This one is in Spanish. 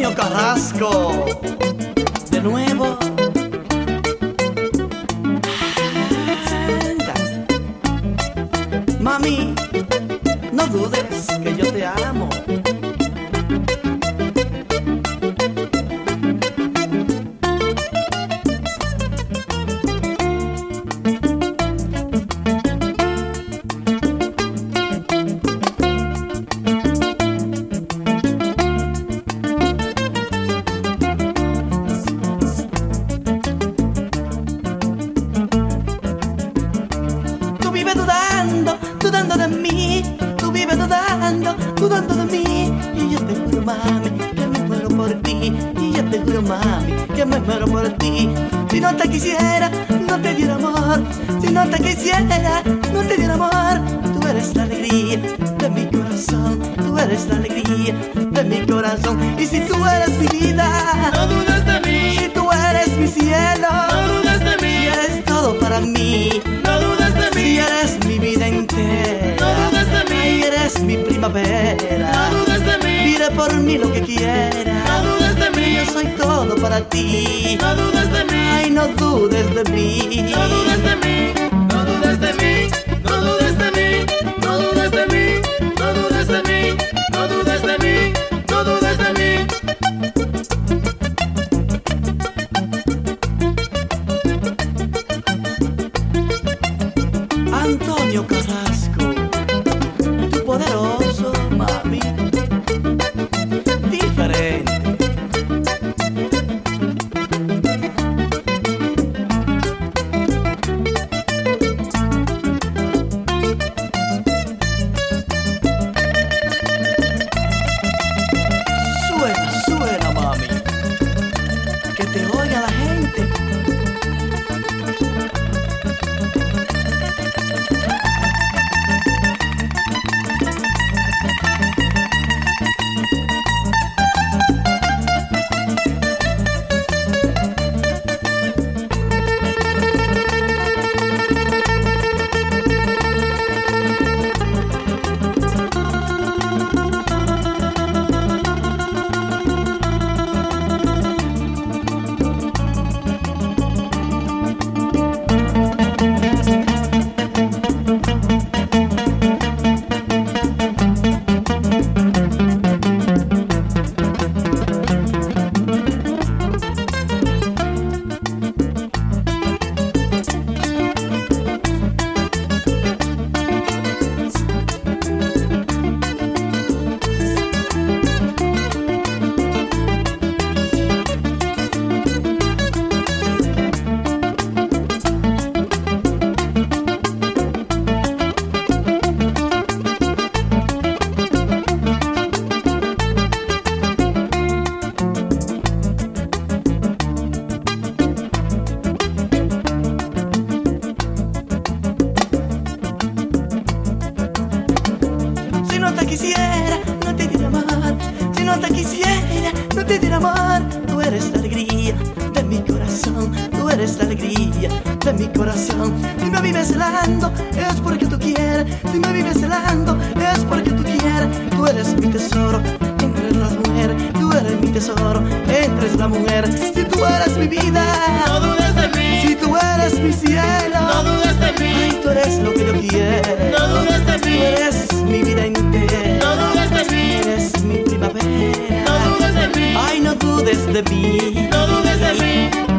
Antonio Carrasco, de nuevo. Mami, no dudes que yo te amo. Dudando de mí, tú vives dudando de mí. Y yo te juro, mami, que me muero por ti. Y yo te juro, mami, que me muero por ti. Si no te quisiera, no te diera amor. Si no te quisiera, no te diera amor. Tú eres la alegría de mi corazón. Tú eres la alegría de mi corazón. Y si tú eres mi vida, no dudes de mí. Si tú eres mi cielo, no dudes de mí. Si eres todo para mí, no dudes de mí. Si eres mi vida entera, no dudes de mí. Ay, eres mi primavera, no dudes de mí. Pide por mí lo que quieras, no dudes de mí. Yo soy todo para ti, no dudes de mí. Ay, no dudes de mí, no dudes de mí. No dudes de mí. No dudes de mí. No dudes de mí. No dudes de mí. No dudes de mí. No dudes de mí. Antonio Carrasco, tu poderoso, mami, diferente. Suena, suena, mami, que te oiga la gente. Si no te quisiera, no te diera amor. Si no te quisiera, no te diera amor. Tú eres la alegría de mi corazón. Tú eres la alegría de mi corazón. Si me vives celando, es porque tú quieres. Si me vives celando, es porque tú quieres. Tú eres mi tesoro entre las mujeres. Tú eres mi tesoro entre la mujer. Si tú eres mi vida, no dudes de mí. Si tú eres mi cielo, no dudes de mí. Ay, tú eres lo que yo quiero. No dudes de mí. Tú eres mi vida entera. No dudes de mí. Eres mi primavera. No dudes de mí. Ay, no dudes de mí. No dudes de mí.